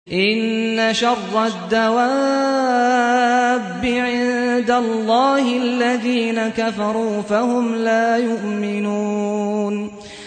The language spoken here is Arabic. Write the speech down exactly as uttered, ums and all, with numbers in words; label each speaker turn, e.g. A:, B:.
A: إِنَّ شَرَّ الدَّوَابِّ عِندَ اللَّهِ الَّذِينَ كَفَرُوا فَهُمْ لَا يُؤْمِنُونَ